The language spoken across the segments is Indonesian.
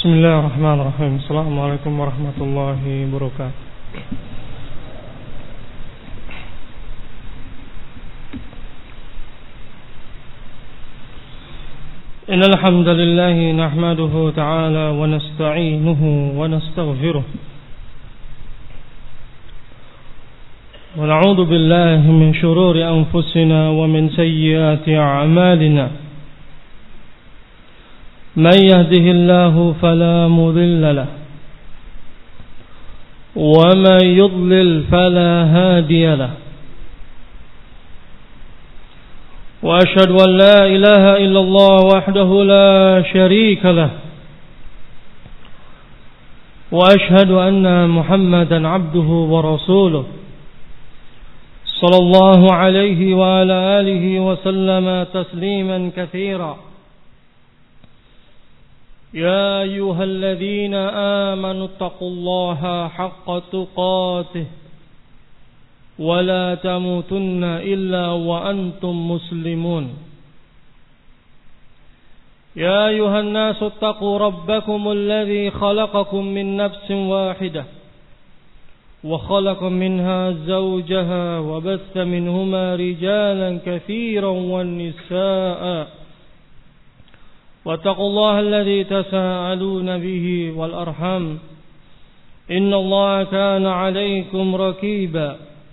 Bismillahirrahmanirrahim. Assalamualaikum warahmatullahi wabarakatuh. Innal hamdalillah nahmaduhu ta'ala wa nasta'inuhu wa nastaghfiruh. Wa na'udzu billahi min shururi anfusina wa min sayyiati a'malina. من يهده الله فلا مضل له ومن يضلل فلا هادي له وأشهد أن لا إله إلا الله وحده لا شريك له وأشهد أن محمدا عبده ورسوله صلى الله عليه وعلى آله وسلم تسليما كثيرا. يا أيها الذين آمنوا اتقوا الله حق تقاته ولا تموتن إلا وأنتم مسلمون. يا أيها الناس اتقوا ربكم الذي خلقكم من نفس واحدة وخلق منها زوجها وبث منهما رجالا كثيرا والنساء واتقوا الله الذي تساءلون به والأرحام إن الله كان عليكم رقيبا.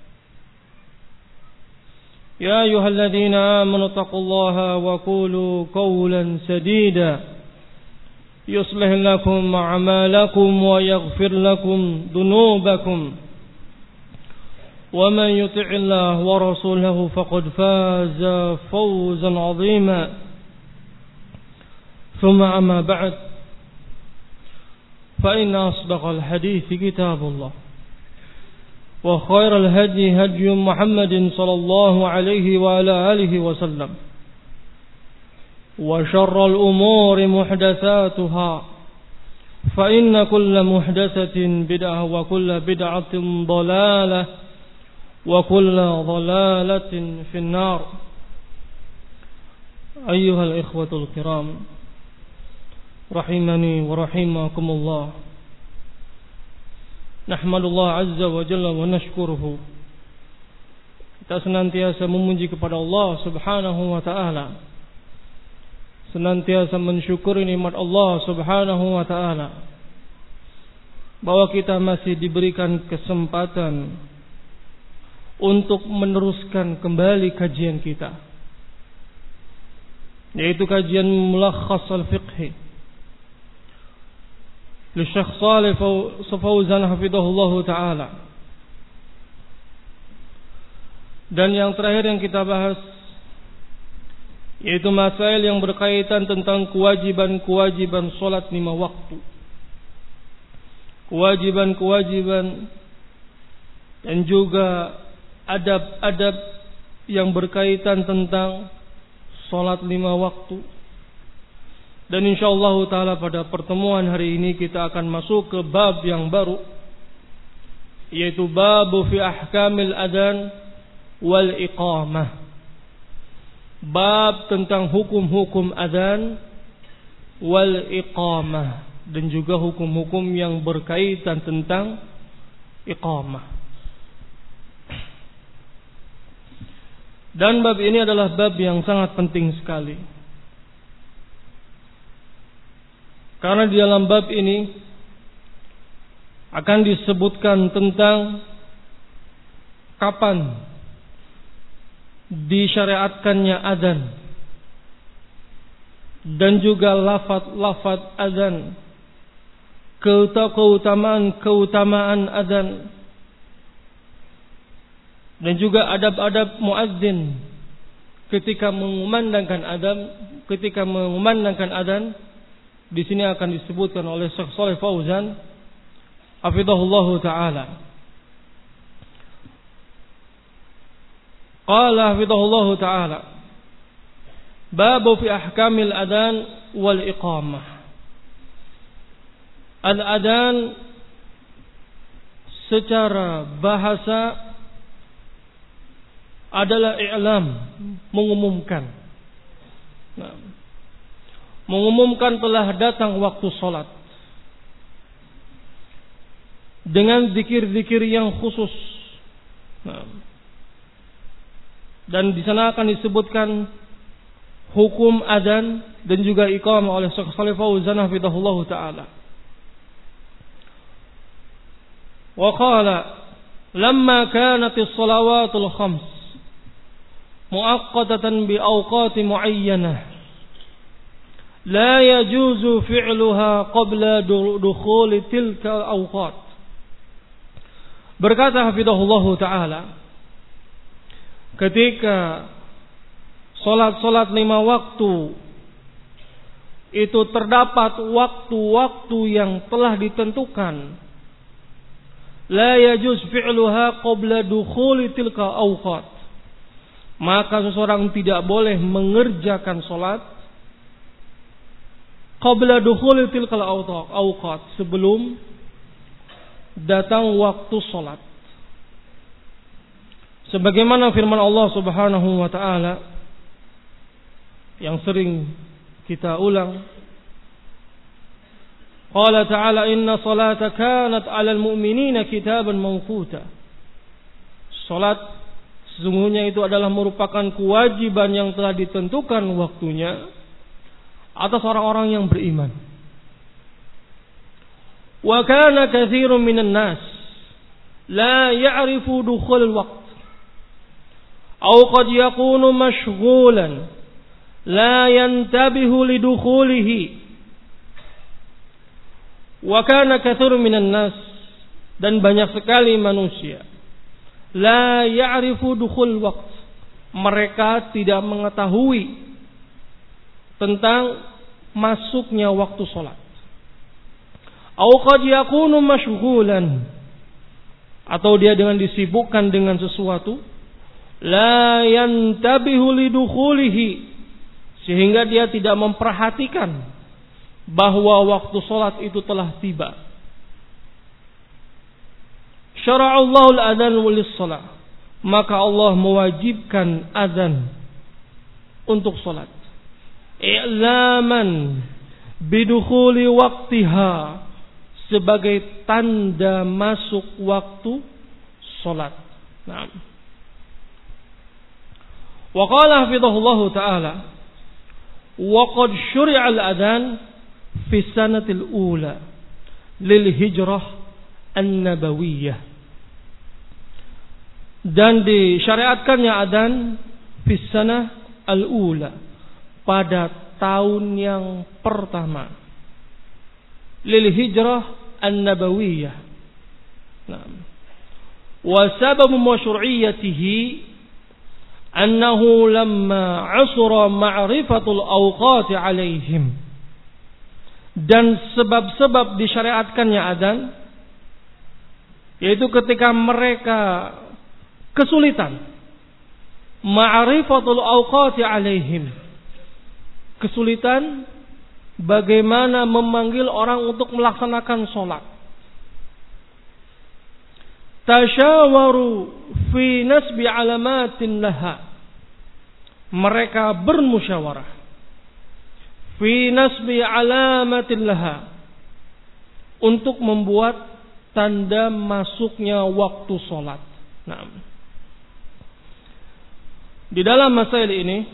يا أيها الذين آمنوا اتقوا الله وقولوا قولا سديدا يصلح لكم أعمالكم ويغفر لكم ذنوبكم ومن يطع الله ورسوله فقد فاز فوزا عظيما. ثم أما بعد فإن أصدق الحديث كتاب الله وخير الهدي هدي محمد صلى الله عليه وعلى آله وسلم وشر الأمور محدثاتها فإن كل محدثة بدعة وكل بدعة ضلالة وكل ضلالة في النار. أيها الإخوة الكرام rahimani wa rahimakumullah. Nahmadullah azza wa jalla wa nashkuruhu. Kita senantiasa memuji kepada Allah subhanahu wa ta'ala, senantiasa mensyukuri nikmat Allah subhanahu wa ta'ala, bahwa kita masih diberikan kesempatan untuk meneruskan kembali kajian kita, yaitu kajian Mulakhas al-Fiqhi li Syekh Shalih Fauzan hafizahullah ta'ala. Dan yang terakhir yang kita bahas yaitu masail yang berkaitan tentang kewajiban-kewajiban salat 5 waktu, kewajiban-kewajiban dan juga adab-adab yang berkaitan tentang salat 5 waktu. Dan insyaallah ta'ala pada pertemuan hari ini kita akan masuk ke bab yang baru, yaitu bab fi ahkamil adzan wal iqamah. Bab tentang hukum-hukum adzan wal iqamah, dan juga hukum-hukum yang berkaitan tentang iqamah. Dan bab ini adalah bab yang sangat penting sekali, karena di dalam bab ini akan disebutkan tentang kapan disyariatkannya adzan, dan juga lafaz adzan, keutamaan adzan, dan juga adab-adab muadzin ketika mengumandangkan adzan. Di sini akan disebutkan oleh Syekh Shalih Fauzan hafizahullah ta'ala. Qala hafizahullah ta'ala babu fi ahkamil adzan wal iqamah. Al-adzan secara bahasa adalah i'lam, mengumumkan. Mengumumkan telah datang waktu sholat. dengan zikir-zikir yang khusus. Dan di sana akan disebutkan hukum adzan dan juga iqamah oleh Syekh Shalih Fauzan hafizahullah taala. Wa qala lamma kanat as-salawatul khams muaqqatatan bi awqat muayyanah la yajuzu fi'luha qabla dukhul tilka awqat. Berkata hafizahullah taala, ketika salat-salat 5 waktu itu terdapat waktu-waktu yang telah ditentukan, la yajuz fi'luha qabla dukhuli tilka awqat, maka seseorang tidak boleh mengerjakan salat qabla dukhuli tilka awqat, sebelum datang waktu salat. Sebagaimana firman Allah Subhanahu wa taala yang sering kita ulang, qala ta'ala inna salata kanat 'alal mu'minina kitaban mawquta. Salat sesungguhnya itu adalah merupakan kewajiban yang telah ditentukan waktunya atas orang-orang yang beriman. Wa kana katsirun minan nas la ya'rifu dukhul al-waqt aw qad yakunu mashghulan la yantabihu lidukhulihi. Wa kana katsirun minan nas, dan banyak sekali manusia la ya'rifu dukhul waqt, mereka tidak mengetahui tentang masuknya waktu salat. Aw qad yakunu mashghulan, atau dia dengan disibukkan dengan sesuatu, la yantabihu lidukhulihi, sehingga dia tidak memperhatikan bahwa waktu salat itu telah tiba. Syara'allahu al-adzan lis-shalah, maka Allah mewajibkan azan untuk salat. I'laman bidukhuli waqtiha, sebagai tanda masuk waktu salat. Naam. Wa qala hafizahullahu ta'ala wa qad syuri'a al-adzan fi sanatil ula lil hijrah an-nabawiyyah, dan disyariatkannya adzan fi sanah al-ula, pada tahun yang pertama, lil hijrah an-nabawiyyah. Nah, wa sababu masyru'iyyatihi annahu lamma 'asura ma'rifatul awqat 'alaihim, dan sebab-sebab disyariatkannya adzan yaitu ketika mereka kesulitan ma'rifatul awqat 'alaihim, kesulitan bagaimana memanggil orang untuk melaksanakan sholat. Tasyawaru fi nasbi alamatin laha, mereka bermusyawarah fi nasbi alamatin laha, untuk membuat tanda masuknya waktu sholat. Nah, di dalam masail ini,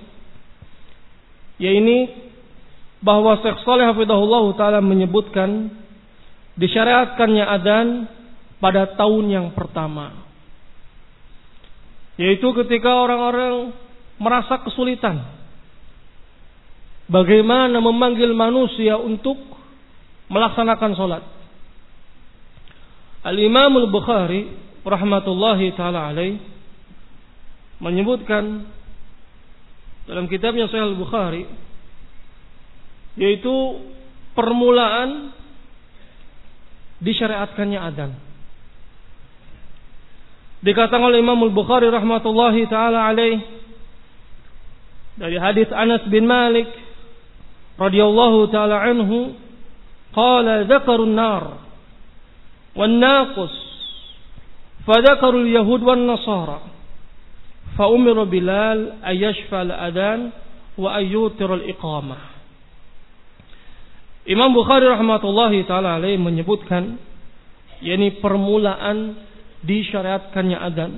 yaitu bahwa Syekh Shalih hafizahullah taala menyebutkan disyariatkannya adzan pada tahun yang pertama, yaitu ketika orang-orang merasa kesulitan bagaimana memanggil manusia untuk melaksanakan salat. Al-Imam Al-Bukhari rahmatullahi taala alaih menyebutkan dalam kitabnya Sahih Al-Bukhari, yaitu permulaan disyariatkannya adzan. Dikatakan oleh Imam Al-Bukhari rahmatullahi taala alaih dari hadis Anas bin Malik radhiyallahu taala anhu, qala dzakaru an-nar wan naqus fa dzakaru al-yahud wan nasara fa umira Bilal ayashfa al-adzan wa ayyutir al-iqamah. Imam Bukhari rahmatullahi taala alaih menyebutkan yakni permulaan disyariatkannya adzan.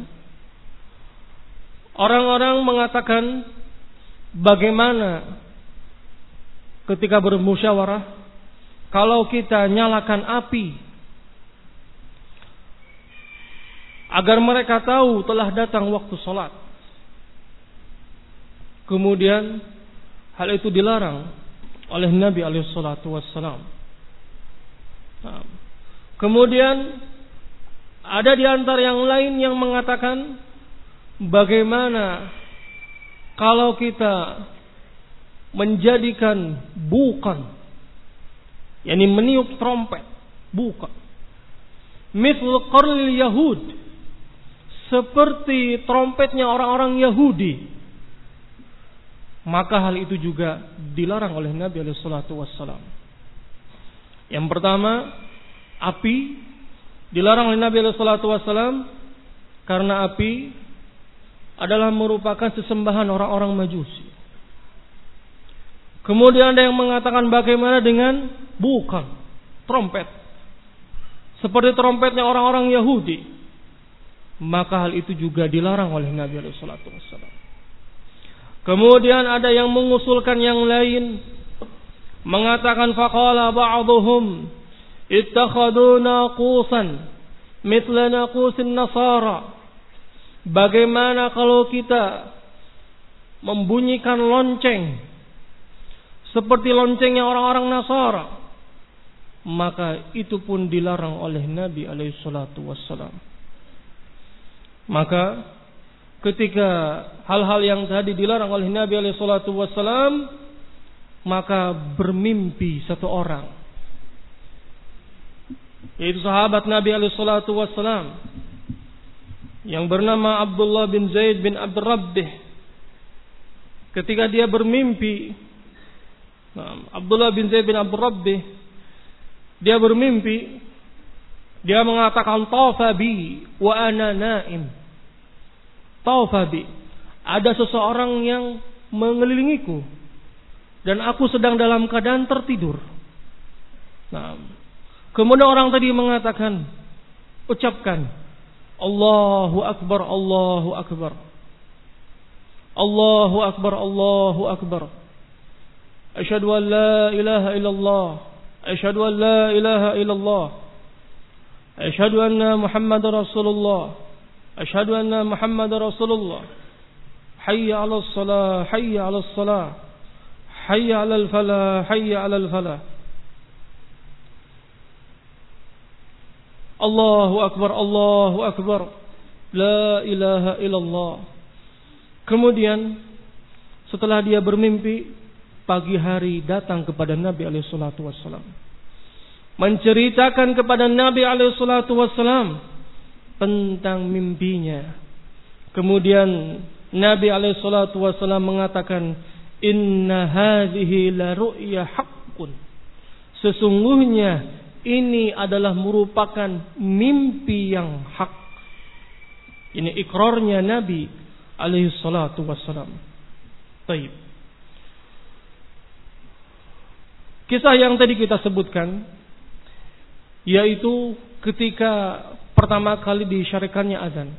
Orang-orang mengatakan bagaimana ketika bermusyawarah kalau kita nyalakan api agar mereka tahu telah datang waktu sholat. Kemudian hal itu dilarang oleh Nabi SAW. Kemudian ada di antara yang lain yang mengatakan bagaimana kalau kita menjadikan bukan, yakni meniup trompet, bukan, mithl qarlil Yahud, seperti trompetnya orang-orang Yahudi, maka hal itu juga dilarang oleh Nabi SAW. Yang pertama, api dilarang oleh Nabi SAW karena api adalah merupakan sesembahan orang-orang Majusi. Kemudian ada yang mengatakan bagaimana dengan bukan, trompet, seperti trompetnya orang-orang Yahudi, maka hal itu juga dilarang oleh Nabi SAW. Kemudian ada yang mengusulkan yang lain, mengatakan faqala ba'dhum ittakhadhu naqusan mithla naqusin nasara. Bagaimana kalau kita membunyikan lonceng seperti loncengnya orang-orang Nasara? Maka itu pun dilarang oleh Nabi SAW. Maka ketika hal-hal yang tadi dilarang oleh Nabi SAW, maka bermimpi satu orang, yaitu sahabat Nabi SAW yang bernama Abdullah bin Zaid bin Abdul Rabbih. Ketika dia bermimpi, Abdullah bin Zaid bin Abdul Rabbih, dia bermimpi, dia mengatakan tawafa bi wa ana naim. Tawafa bi, ada seseorang yang mengelilingiku dan aku sedang dalam keadaan tertidur. Kemudian orang tadi mengatakan, ucapkan Allahu Akbar, Allahu Akbar, Allahu Akbar, Allahu Akbar, asyhadu an la ilaha illallah, asyhadu an la ilaha illallah, asyhadu anna Muhammadar Rasulullah, asyhadu anna Muhammadar Rasulullah, hayya 'alas shalah, hayya 'alas shalah, hayya 'alal falah, hayya 'alal falah. Allahu Akbar, Allahu Akbar, la ilaha illallah. Kemudian setelah dia bermimpi, pagi hari datang kepada Nabi SAW, menceritakan kepada Nabi SAW tentang mimpinya. Kemudian Nabi SAW mengatakan, inna hadhihi la ru'ya haqqun. Sesungguhnya ini adalah merupakan mimpi yang hak. Ini ikrarnya Nabi SAW. Baik. Kisah yang tadi kita sebutkan, yaitu ketika pertama kali disyariatkannya azan.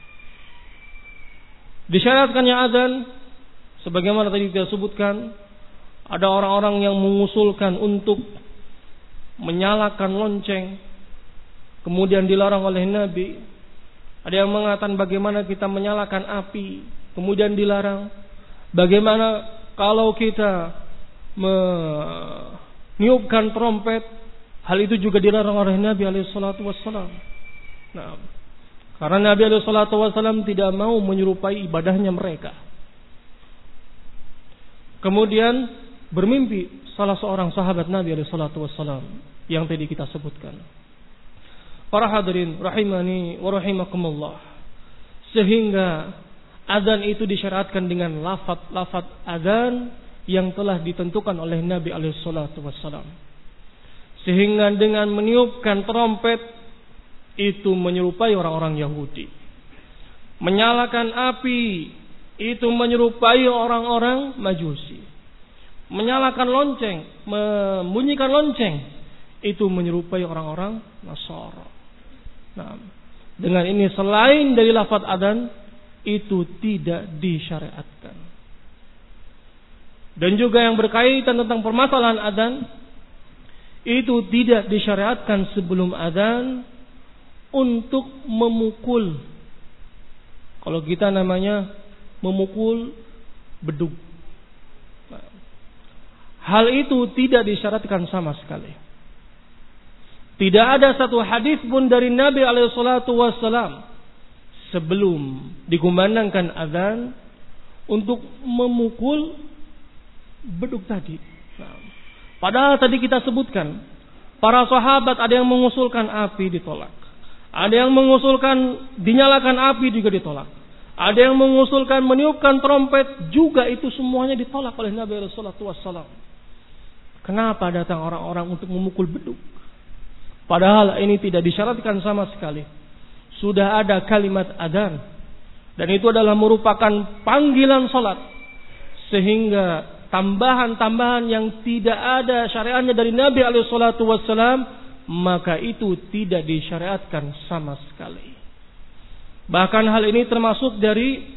Disyariatkannya azan, sebagaimana tadi kita sebutkan, ada orang-orang yang mengusulkan untuk menyalakan lonceng, kemudian dilarang oleh Nabi. Ada yang mengatakan bagaimana kita menyalakan api, kemudian dilarang. Bagaimana kalau kita meniupkan trompet, hal itu juga dilarang oleh Nabi SAW. Nah, karena Nabi SAW tidak mau menyerupai ibadahnya mereka. Kemudian bermimpi salah seorang sahabat Nabi SAW yang tadi kita sebutkan. Para hadirin rahimani wa rahimakumullah, sehingga azan itu disyariatkan dengan lafaz azan yang telah ditentukan oleh Nabi SAW. Sehingga dengan meniupkan trompet itu menyerupai orang-orang Yahudi. Menyalakan api itu menyerupai orang-orang Majusi. Menyalakan lonceng, membunyikan lonceng, itu menyerupai orang-orang Nasara. Nah, dengan ini selain dari lafaz adzan itu tidak disyariatkan. Dan juga yang berkaitan tentang permasalahan adzan itu tidak disyariatkan sebelum adzan untuk memukul. Kalau kita namanya memukul beduk. Nah, hal itu tidak disyaratkan sama sekali. Tidak ada satu hadis pun dari Nabi SAW sebelum dikumandangkan azan untuk memukul beduk tadi. Nah, padahal tadi kita sebutkan para sahabat ada yang mengusulkan api ditolak, ada yang mengusulkan dinyalakan api juga ditolak, ada yang mengusulkan meniupkan trompet juga, itu semuanya ditolak oleh Nabi SAW. Kenapa datang orang-orang untuk memukul beduk? Padahal ini tidak disyaratkan sama sekali. Sudah ada kalimat adzan dan itu adalah merupakan panggilan salat, sehingga tambahan-tambahan yang tidak ada syariatnya dari Nabi SAW, maka itu tidak disyariatkan sama sekali. Bahkan hal ini termasuk dari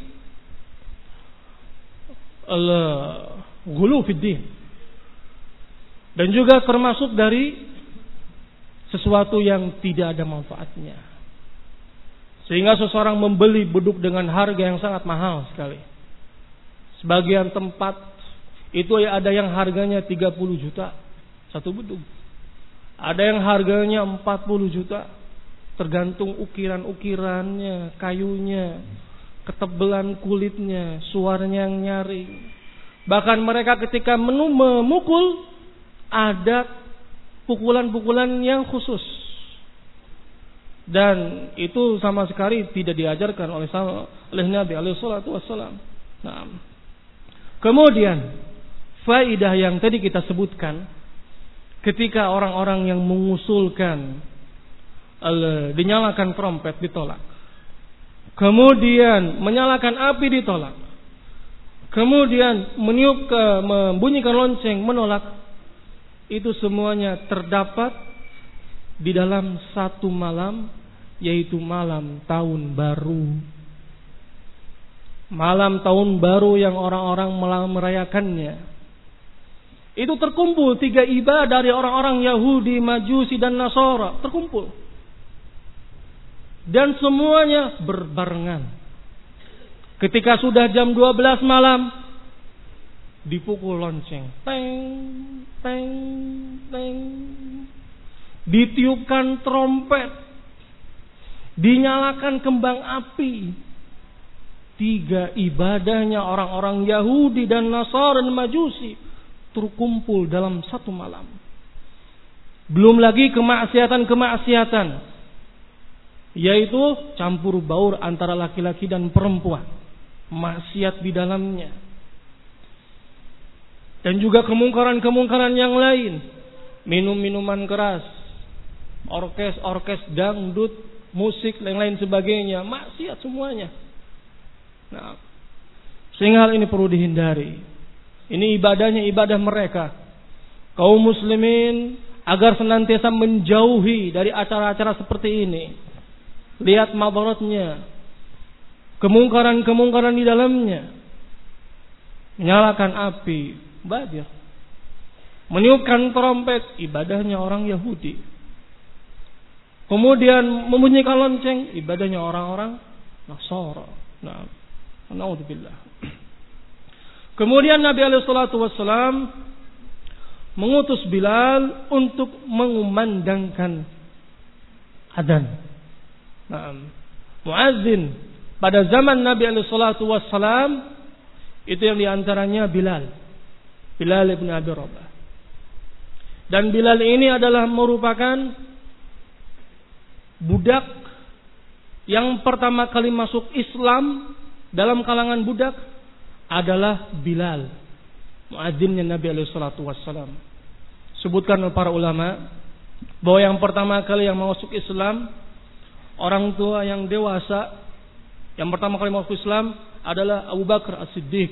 ghulu fid din, dan juga termasuk dari sesuatu yang tidak ada manfaatnya, sehingga seseorang membeli beduk dengan harga yang sangat mahal sekali. Sebagian tempat itu ada yang harganya 30 juta satu beduk, ada yang harganya 40 juta, tergantung ukiran-ukirannya, kayunya, ketebalan kulitnya, suaranya yang nyaring. Bahkan mereka ketika memukul ada pukulan-pukulan yang khusus, dan itu sama sekali tidak diajarkan oleh Nabi SAW. Nah, kemudian faidah yang tadi kita sebutkan, ketika orang-orang yang mengusulkan dinyalakan trompet ditolak, kemudian menyalakan api ditolak, kemudian membunyikan lonceng menolak, itu semuanya terdapat di dalam satu malam, yaitu malam tahun baru. Malam tahun baru yang orang-orang merayakannya. Itu terkumpul 3 ibadah dari orang-orang Yahudi, Majusi dan Nasara, terkumpul. Dan semuanya berbarengan. Ketika sudah jam 12 malam, dipukul lonceng, teng, teng, teng, ditiupkan trompet, dinyalakan kembang api. 3 ibadahnya orang-orang Yahudi dan Nasara dan Majusi terkumpul dalam satu malam. Belum lagi kemaksiatan-kemaksiatan, yaitu campur baur antara laki-laki dan perempuan, maksiat di dalamnya. Dan juga kemungkaran-kemungkaran yang lain, minum-minuman keras, orkes dangdut, musik, lain-lain sebagainya, maksiat semuanya. Nah, sehingga hal ini perlu dihindari. Ini ibadahnya ibadah mereka, kaum muslimin, agar senantiasa menjauhi dari acara-acara seperti ini. Lihat madaratnya, kemungkaran-kemungkaran di dalamnya. Menyalakan api, badir. Meniupkan trompet, ibadahnya orang Yahudi. Kemudian membunyikan lonceng, ibadahnya orang-orang Nasara. Nah, naudzubillah. Kemudian Nabi SAW mengutus Bilal untuk mengumandangkan adzan. Nah, muadzin pada zaman Nabi SAW itu yang diantaranya Bilal bin Abi Rabah. Dan Bilal ini adalah merupakan budak yang pertama kali masuk Islam. Dalam kalangan budak adalah Bilal, muadzinnya Nabi SAW. Sebutkan oleh para ulama bahwa yang pertama kali yang masuk Islam, orang tua yang dewasa yang pertama kali masuk Islam adalah Abu Bakar As-Siddiq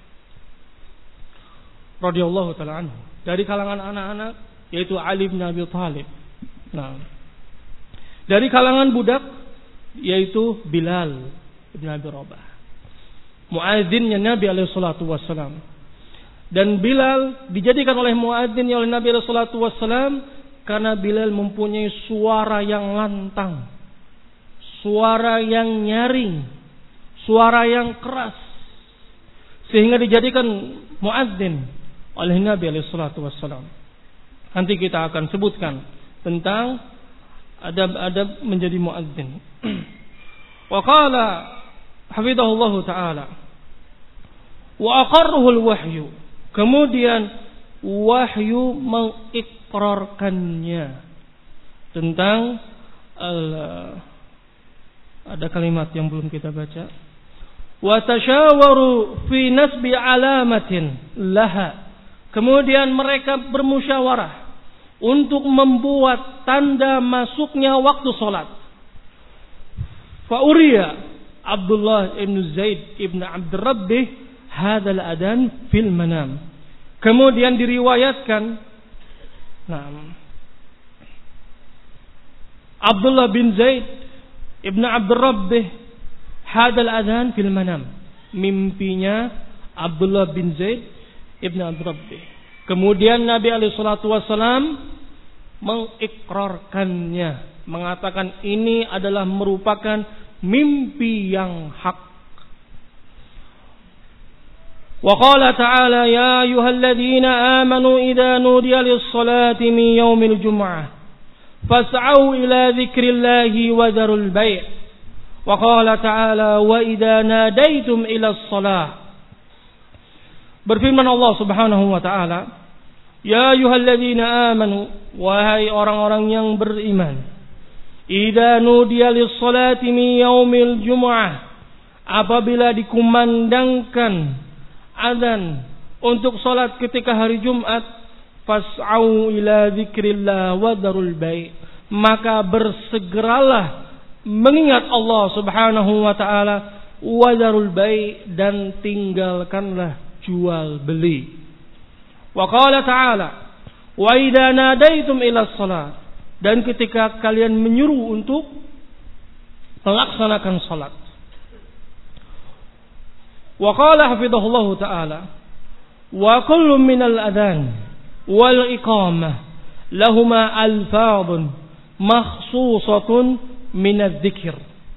radhiyallahu taala anhu. Dari kalangan anak-anak yaitu Ali bin Abi Thalib. Nah, Dari kalangan budak yaitu Bilal bin Abi Rabah, muadzinnya Nabi alaihi salatu wassalam. Dan Bilal dijadikan oleh muadzin oleh Nabi alaihi salatu wassalam karena Bilal mempunyai suara yang lantang, suara yang nyaring, suara yang keras, sehingga dijadikan muadzin oleh Nabi alaihi salatu wassalam. Nanti kita akan sebutkan tentang adab-adab menjadi muadzin. Wa qala hafizahullahu taala wa aqarruhu al-wahyu. Kemudian wahyu mengikrarkannya tentang ada kalimat yang belum kita baca. Wa tasyawaru fi nasbi alamatin laha. Kemudian mereka bermusyawarah untuk membuat tanda masuknya waktu salat. Fa uriya Abdullah ibn Zaid ibn Abd Rabbih hadzal adan fil manam. Kemudian diriwayatkan Abdullah bin Zaid ibn Abd Rabbih hadzal adan fil manam. Mimpinya Abdullah bin Zaid ibn Abd Rabbih. Kemudian Nabi alaihi salatu wasallam mengikrarkannya, mengatakan ini adalah merupakan mimpi yang hak. Wa qala ta'ala ya ayyuhalladzina amanu idza nudiya lis-salati min yaumil jum'ah fas'au ila dzikrillahi wa dzarul bai'. Wa qala ta'ala wa idza nadaitum ila as-salah. Berfirman Allah Subhanahu wa taala, ya ayyuhalladzina amanu, wahai orang-orang yang beriman, idza nudiya lis-salati min yaumil jumu'ah, apabila dikumandangkan azan untuk salat ketika hari Jumat, fas'au ila dzikrillah wa dzarul bai', maka bersegeralah mengingat Allah Subhanahu wa taala, wa dzarul bai', dan tinggalkanlah jual beli. Wa qala ta'ala wa idza nadaitum ila shalat, dan ketika kalian menyuruh untuk melaksanakan salat. Wa qala hafizahullahu ta'ala wa kullu minal adhan wal iqamah lahuma alfadun makhsusatun minadz dzikr.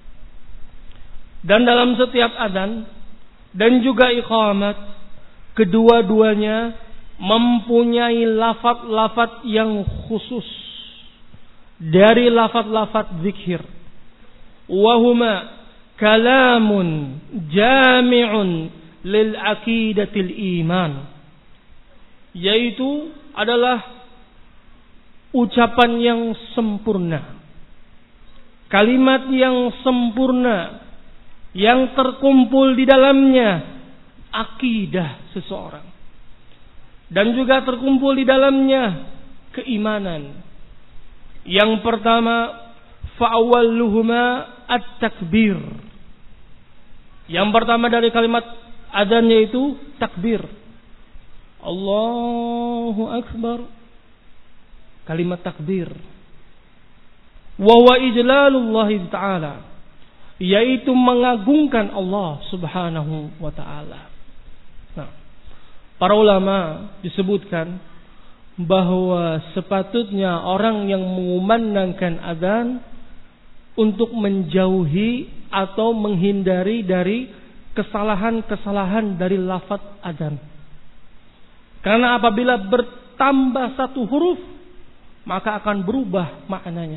Dan dalam setiap adzan dan juga iqamat, kedua-duanya mempunyai lafaz-lafaz yang khusus dari lafaz-lafaz zikir. Wahuma kalamun jami'un lil aqidatil iman, yaitu adalah ucapan yang sempurna, kalimat yang sempurna yang terkumpul di dalamnya akidah seseorang, dan juga terkumpul di dalamnya keimanan. Yang pertama, fa'awwaluhuma at-takbir. Yang pertama dari kalimat adzan yaitu takbir. Allahu akbar. Kalimat takbir. Wa huwa ijlalullah ta'ala, yaitu mengagungkan Allah Subhanahu wa ta'ala. Para ulama disebutkan bahwa sepatutnya orang yang mengumandangkan adzan untuk menjauhi atau menghindari dari kesalahan-kesalahan dari lafaz adzan. Karena apabila bertambah satu huruf, maka akan berubah maknanya.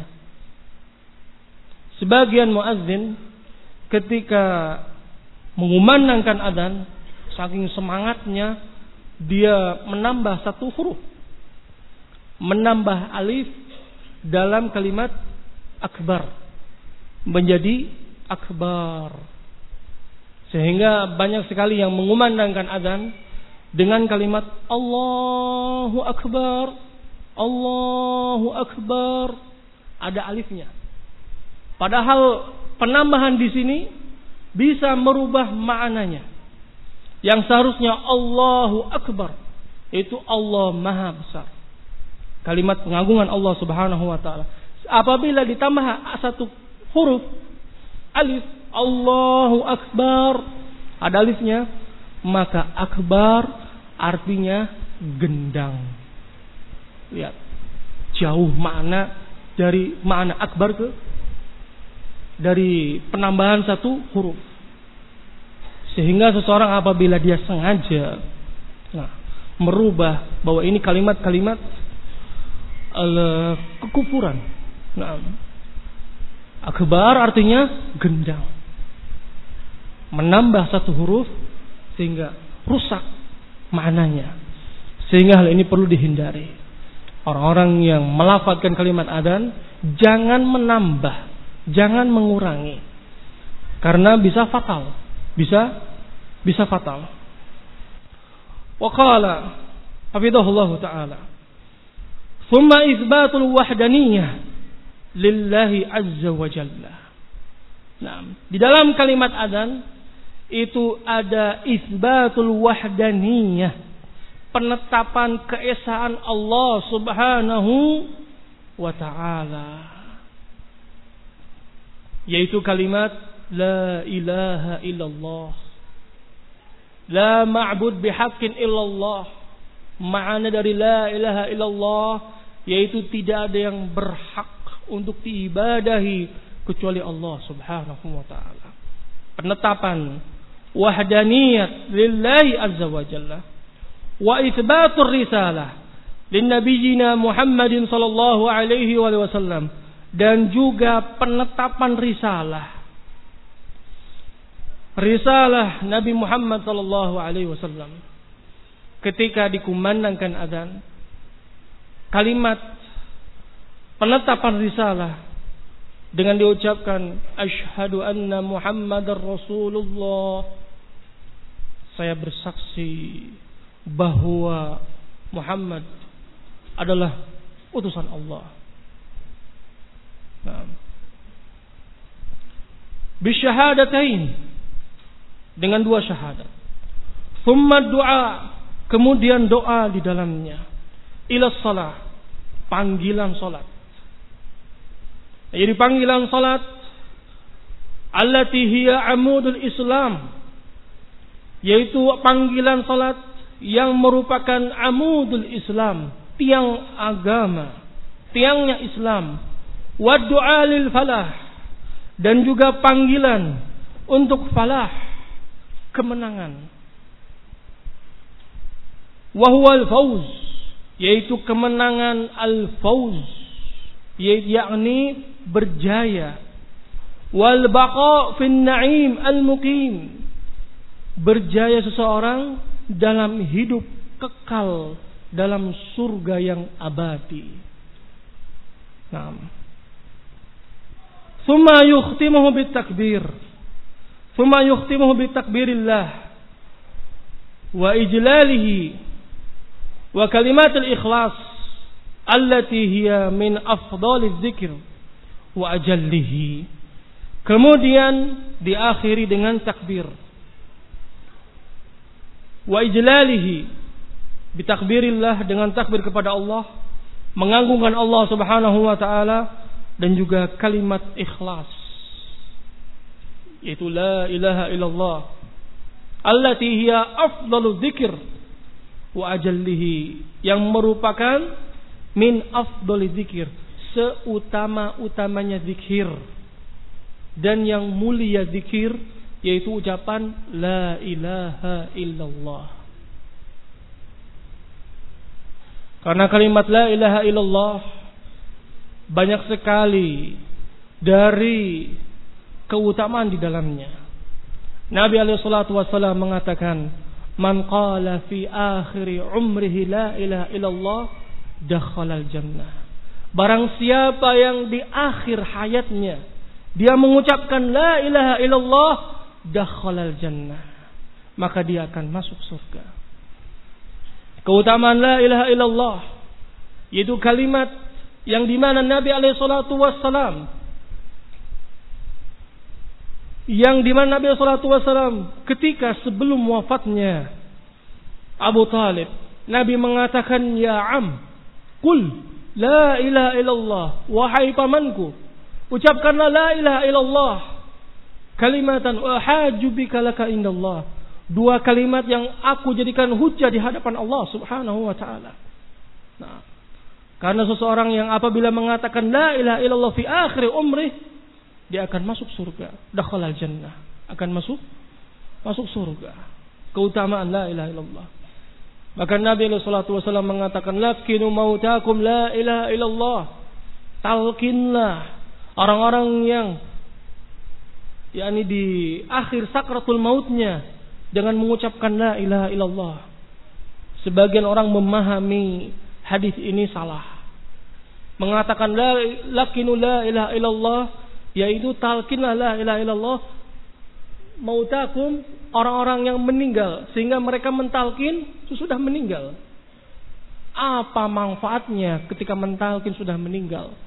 Sebagian muadzin ketika mengumandangkan adzan, saking semangatnya dia menambah satu huruf, menambah alif dalam kalimat akbar menjadi akbar, sehingga banyak sekali yang mengumandangkan adzan dengan kalimat Allahu akbar, Allahu akbar, ada alifnya. Padahal penambahan di sini bisa merubah maknanya. Yang seharusnya Allahu akbar, itu Allah maha besar, kalimat pengagungan Allah Subhanahu wa ta'ala. apabila ditambah satu huruf alif, Allahu Akbar, ada alifnya, maka akbar artinya gendang. Lihat, jauh makna dari makna akbar ke dari penambahan satu huruf. Sehingga seseorang apabila dia sengaja merubah bahwa ini kalimat-kalimat kekufuran. Akbar artinya gendang. Menambah satu huruf sehingga rusak maknanya. Sehingga hal ini perlu dihindari. Orang-orang yang melafadzkan kalimat adzan jangan menambah, jangan mengurangi. Karena bisa fatal. Bisa fatal. Wa qala hafizahullah ta'ala, thumma itsbatul wahdaniyah lillahi azza wa jalla. Nah, di dalam kalimat adzan itu ada itsbatul wahdaniyah, penetapan keesaan Allah Subhanahu wa ta'ala, yaitu kalimat la ilaha illallah, la ma'bud bihaqqin illallah. Makna dari la ilaha illallah yaitu tidak ada yang berhak untuk diibadahi kecuali Allah Subhanahu wa ta'ala. Penetapan wahdaniyat lillahi azza wa jalla wa itsbatur risalah lin nabiyyina Muhammadin sallallahu alaihi wasallam, dan juga penetapan risalah Nabi Muhammad sallallahu alaihi wasallam ketika dikumandangkan adzan. Kalimat penetapan risalah dengan diucapkan asyhadu anna Muhammadar Rasulullah, saya bersaksi bahwa Muhammad adalah utusan Allah. Bisyahadatain, dengan dua syahadat. Thumma doa, kemudian doa di dalamnya. Ila shalah, panggilan salat. Jadi panggilan salat allati hiya amudul Islam, yaitu panggilan salat yang merupakan amudul Islam, tiang agama, tiangnya Islam. Wa du'a lil falah, dan juga panggilan untuk falah, kemenangan. Wa huwal fauz, yaitu kemenangan al-fauz, yakni berjaya. Wal baqa fin na'im al-muqim, berjaya seseorang dalam hidup kekal dalam surga yang abadi. Naam. Thumma yukhtimuhu bitakbir. Thumma yukhtimuhu bitakbirillah wa ijlalihi wa kalimatul ikhlas allati hiya min afdaliz dzikr wa ajallihi. Kemudian diakhiri dengan takbir. Wa ijlalihi, bitakbirillah, dengan takbir kepada Allah, mengagungkan Allah Subhanahu wa ta'ala, dan juga kalimat ikhlas, yaitu la ilaha illallah allati hiya afdalu dzikr wa ajallihi, yang merupakan min afdali dzikir, seutama-utamanya zikir dan yang mulia zikir, yaitu ucapan la ilaha illallah. Karena kalimat la ilaha illallah banyak sekali dari keutamaan di dalamnya. Nabi alaihi salatu wasallam mengatakan, man qala fi akhiri umrihi la ilaha illallah dakhalal jannah. Barang siapa yang di akhir hayatnya dia mengucapkan la ilaha illallah dakhalal jannah, maka dia akan masuk surga. Keutamaan la ilaha illallah yaitu kalimat yang dimana Nabi alaihi salatu wassalam, ketika sebelum wafatnya Abu Talib, Nabi mengatakan, ya am, qul La ilaha illallah. Wahai pamanku, ucapkanlah la ilaha illallah. Kalimatan uhajju bika laka indallah. Dua kalimat yang aku jadikan hujjah di hadapan Allah Subhanahu wa taala. Nah, karena seseorang yang apabila mengatakan la ilaha illallah fi akhir umrih, dia akan masuk surga. Dakhalal jannah. Akan masuk surga. Keutamaan la ilaha illallah. Maka Nabi sallallahu alaihi wasallam mengatakan, "Lakinu mautakum la ilaha illallah." Talkinlah orang-orang yang di akhir sakratul mautnya dengan mengucapkan la ilaha illallah. Sebagian orang memahami hadis ini salah. Mengatakan lakinu la ilaha illallah, yaitu talkinlah la ilaha illallah mautakum, orang-orang yang meninggal, sehingga mereka mentalkin sudah meninggal. Apa manfaatnya ketika mentalkin sudah meninggal?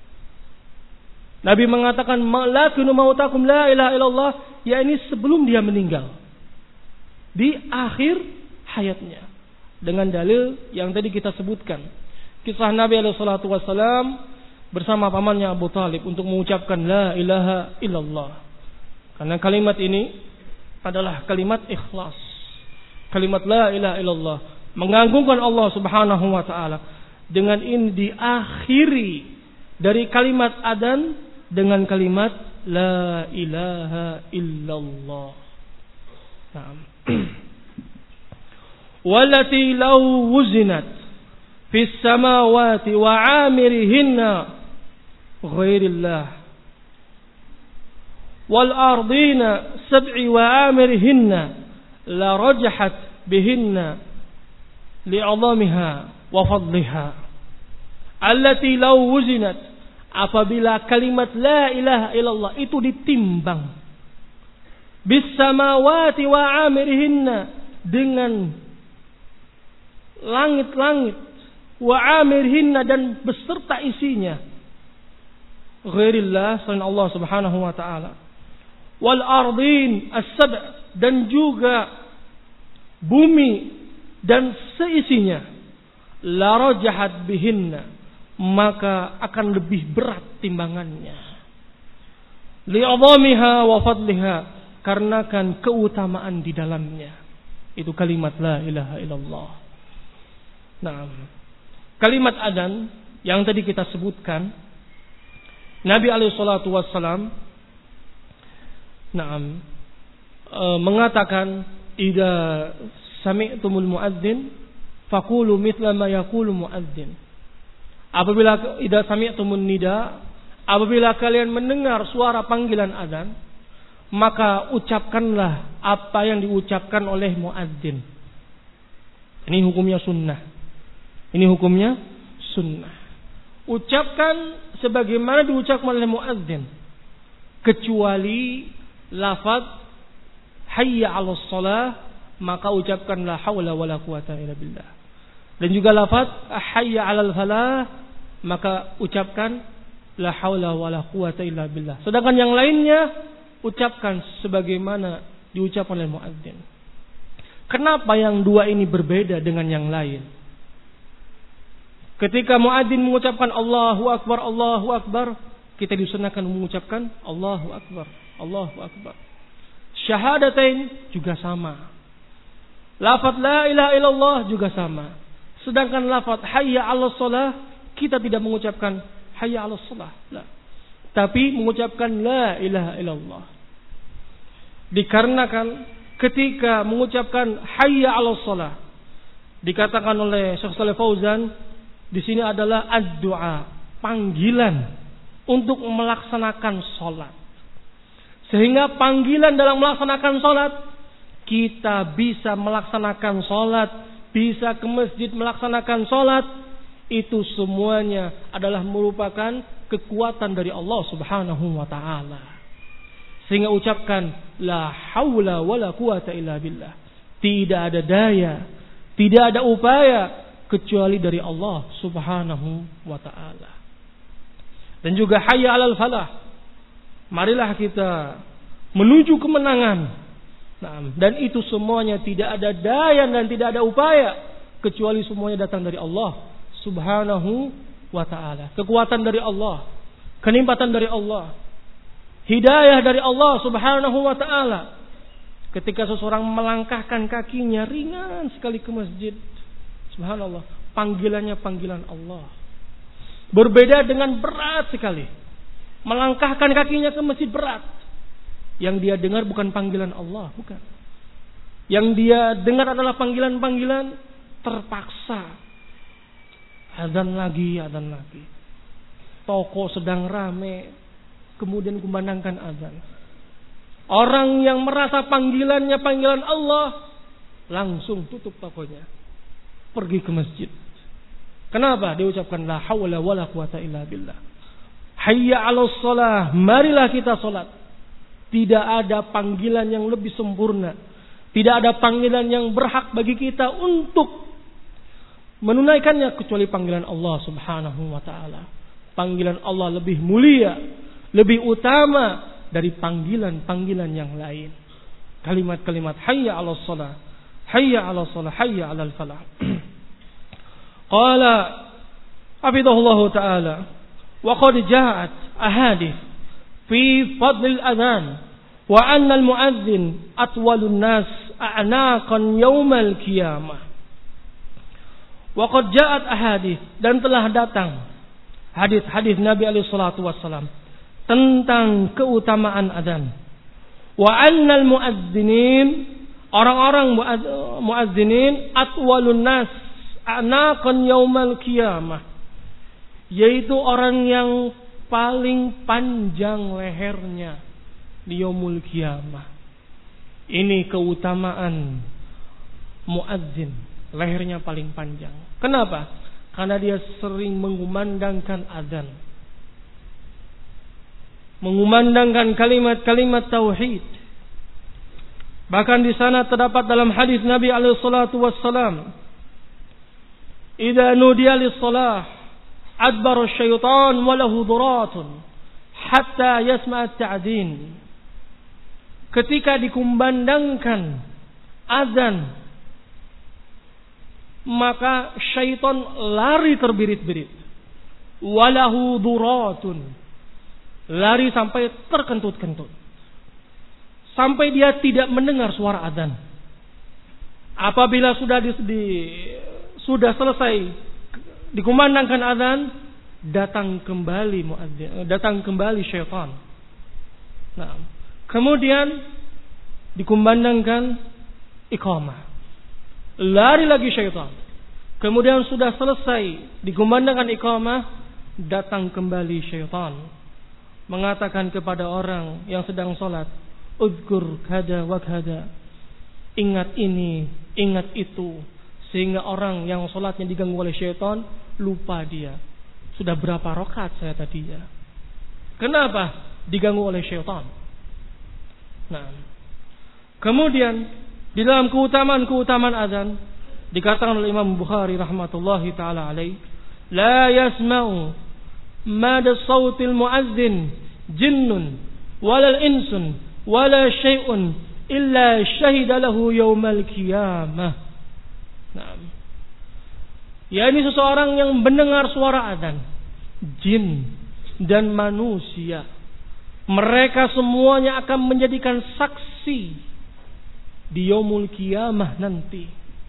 Nabi mengatakan lakinu mautakum la ilaha illallah, yakni sebelum dia meninggal, di akhir hayatnya, dengan dalil yang tadi kita sebutkan. Kisah Nabi sallallahu alaihi wasallam bersama pamannya Abu Talib untuk mengucapkan la ilaha illallah. Karena kalimat ini adalah kalimat ikhlas. Kalimat la ilaha illallah mengagungkan Allah Subhanahu wa taala. Dengan ini diakhiri dari kalimat adzan dengan kalimat la ilaha illallah. Naam. Wallati law wuzinat fis samawati wa 'amirihinna ghairillah wal ardina sab'i wa 'amirihinna la rajahat bihinna li'azamiha wa fadliha. Allati law wuzinat, apabila kalimat la ilaha illallah itu ditimbang bis samawati wa 'amirihinna, dengan langit-langit, wa 'amirihinna, dan beserta isinya, ghairillah, selain Allah Subhanahu wa taala, wal ardin as-sab', dan juga bumi dan seisinya, la rajahat bihinna, maka akan lebih berat timbangannya, li'azamiha wa fadliha, karena kan keutamaan di dalamnya. Itu kalimat la ilaha illallah. Nah, kalimat adzan yang tadi kita sebutkan, Nabi alaihi salatu wassalam mengatakan, idza sami'tumul muadzin faqulu mithla ma yaqulu muadzin. Apabila idza sami'tumun nida, apabila kalian mendengar suara panggilan adzan, maka ucapkanlah apa yang diucapkan oleh muadzin. Ini hukumnya sunnah. Ini hukumnya sunnah. Ucapkan sebagaimana diucapkan oleh muadzin, kecuali lafaz hayya 'alas shalah, maka ucapkan la haula wala quwata illa billah. Dan juga lafaz hayya 'alal falah, maka ucapkan la haula wala quwata illa billah. Sedangkan yang lainnya ucapkan sebagaimana diucapkan oleh muadzin. Kenapa yang dua ini berbeda dengan yang lain? Ketika muadzin mengucapkan Allahu Akbar, kita disunahkan mengucapkan Allahu Akbar, Allahu Akbar. Syahadatain juga sama. Lafaz la ilaha illallah juga sama. Sedangkan lafaz hayya 'alas shalah, kita tidak mengucapkan hayya 'alas shalah, la. Tapi mengucapkan la ilaha illallah. Dikarenakan ketika mengucapkan hayya 'alas shalah, dikatakan oleh Syekh Shalih Fauzan, di sini adalah ad-du'a, panggilan untuk melaksanakan salat. Sehingga panggilan dalam melaksanakan salat, kita bisa melaksanakan salat, bisa ke masjid melaksanakan salat, itu semuanya adalah merupakan kekuatan dari Allah Subhanahu wa taala. Sehingga ucapkan la haula wala quwata illa billah. Tidak ada daya, tidak ada upaya kecuali dari Allah Subhanahu wa taala. Dan juga hayya 'alal falah. Marilah kita menuju kemenangan. Nah, dan itu semuanya tidak ada daya dan tidak ada upaya kecuali semuanya datang dari Allah Subhanahu wa ta'ala. Kekuatan dari Allah, kenikmatan dari Allah, hidayah dari Allah Subhanahu wa ta'ala. Ketika seseorang melangkahkan kakinya ringan sekali ke masjid, subhanallah, panggilannya panggilan Allah. Berbeda dengan berat sekali. Melangkahkan kakinya ke masjid berat. Yang dia dengar bukan panggilan Allah, bukan. Yang dia dengar adalah panggilan-panggilan terpaksa. Adzan lagi. Toko sedang rame, kemudian kumandangkan adzan. Orang yang merasa panggilannya panggilan Allah, langsung tutup tokonya, pergi ke masjid. Kenapa? Diucapkan la haula wala quwata illa billah. Hayya 'alas shalah, marilah kita salat. Tidak ada panggilan yang lebih sempurna. Tidak ada panggilan yang berhak bagi kita untuk menunaikannya kecuali panggilan Allah Subhanahu wa ta'ala. Panggilan Allah lebih mulia, lebih utama dari panggilan-panggilan yang lain. Kalimat-kalimat hayya 'alas shalah, hayya 'alas shalah, hayya 'alal falah. Qala hafidhahullahu ta'ala, wa qad ja'at ahadits fi fadlil adzan wa anna al-mu'adzin atwalun nas a'naqan yaumal qiyamah. Wa qad ja'at ahadits, dan telah datang hadis-hadis Nabi alaihi salatu wasallam tentang keutamaan adzan. Wa annal muadzinin, orang-orang muadzinin atwalun nas a'naqan yaumal qiyamah, yaitu orang yang paling panjang lehernya di yaumul qiyamah. Ini keutamaan muadzin, lehernya paling panjang. Kenapa? Karena dia sering mengumandangkan adzan, mengumandangkan kalimat-kalimat tauhid. Bahkan di sana terdapat dalam hadis Nabi alaihi salatu wassalam, idza nudiya lis-shalah adbara asy-syaitan wa lahu duratun hatta yasma'a at-ta'din. Ketika dikumandangkan azan, maka syaitan lari terbirit-birit. Walahu duratun, lari sampai terkentut-kentut, sampai dia tidak mendengar suara azan. Apabila sudah selesai dikumandangkan azan, datang kembali syaitan. Nah, kemudian dikumandangkan iqamah, lari lagi syaitan. Kemudian sudah selesai dikumandangkan iqamah, datang kembali syaitan, mengatakan kepada orang yang sedang sholat, uzkur kada wa kada, ingat ini, ingat itu. Sehingga orang yang sholatnya diganggu oleh syaitan, lupa dia, sudah berapa rakaat saya tadinya. Kenapa? Diganggu oleh syaitan. Nah, kemudian di dalam keutamaan azan dikatakan oleh Imam Bukhari rahmatullahi taala alaih, la yasma'u mada sautil muazzin jinnun wala insun wala syai'un illa syahida lahu yaumal qiyamah. Nah, ya, ini seseorang yang mendengar suara azan, jin dan manusia, mereka semuanya akan menjadikan saksi di yaumul qiyamah nanti.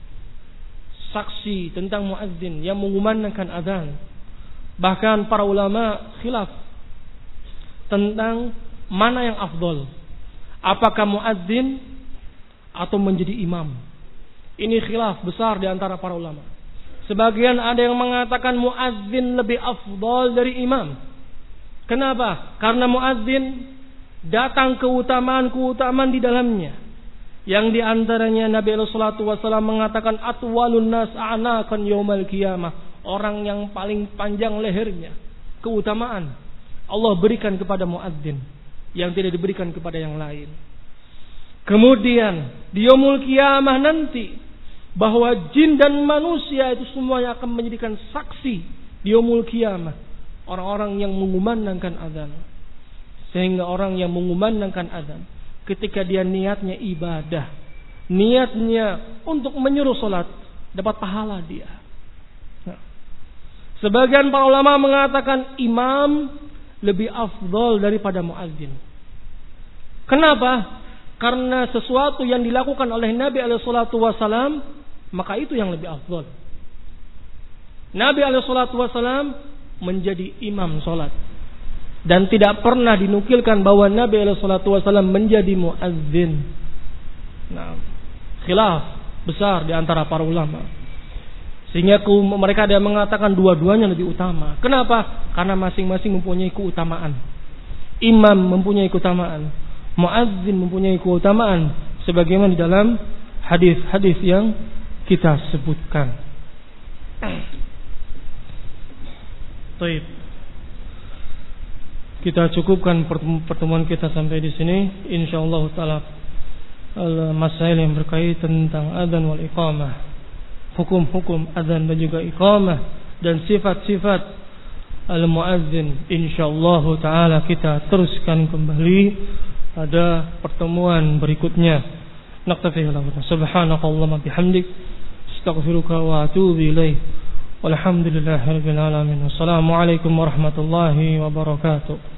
Saksi tentang muadzin yang mengumandangkan azan. Bahkan para ulama khilaf tentang mana yang afdol, apakah muadzin atau menjadi imam. Ini khilaf besar di antara para ulama. Sebagian ada yang mengatakan muadzin lebih afdal dari imam. Kenapa? Karena muadzin datang keutamaan-keutamaan di dalamnya. Yang di antaranya Nabi sallallahu alaihi wasallam mengatakan atwalun nas a'naqan yaumal qiyamah, orang yang paling panjang lehernya. Keutamaan Allah berikan kepada muadzin yang tidak diberikan kepada yang lain. Kemudian di yaumul qiyamah nanti, bahwa jin dan manusia itu semuanya akan menjadikan saksi di yaumul qiyamah, orang-orang yang mengumandangkan azan. Sehingga orang yang mengumandangkan azan, ketika dia niatnya ibadah, niatnya untuk menyuruh salat, dapat pahala dia. Nah, Sebagian para ulama mengatakan imam lebih afdol daripada muadzin. Kenapa? Karena sesuatu yang dilakukan oleh Nabi SAW, maka itu yang lebih afdol. Nabi SAW menjadi imam salat. Dan tidak pernah dinukilkan bahwa Nabi SAW menjadi muadzin. Nah, khilaf besar di antara para ulama. Sehingga mereka ada yang mengatakan dua-duanya lebih utama. Kenapa? Karena masing-masing mempunyai keutamaan. Imam mempunyai keutamaan, muadzin mempunyai keutamaan, sebagaimana di dalam hadis-hadis yang kita sebutkan. Baik. Kita cukupkan pertemuan kita sampai di sini. Insyaallah taala masail yang berkaitan tentang adzan wal iqamah, hukum-hukum adzan dan juga iqamah, dan sifat-sifat al-muadzin, insyaallah taala kita teruskan kembali pada pertemuan berikutnya. Naktafi lahu subhanakallahumma bihamdik astaghfiruka wa atubu ilaik. Walhamdulillahirabbil alamin. Wassalamualaikum warahmatullahi wabarakatuh.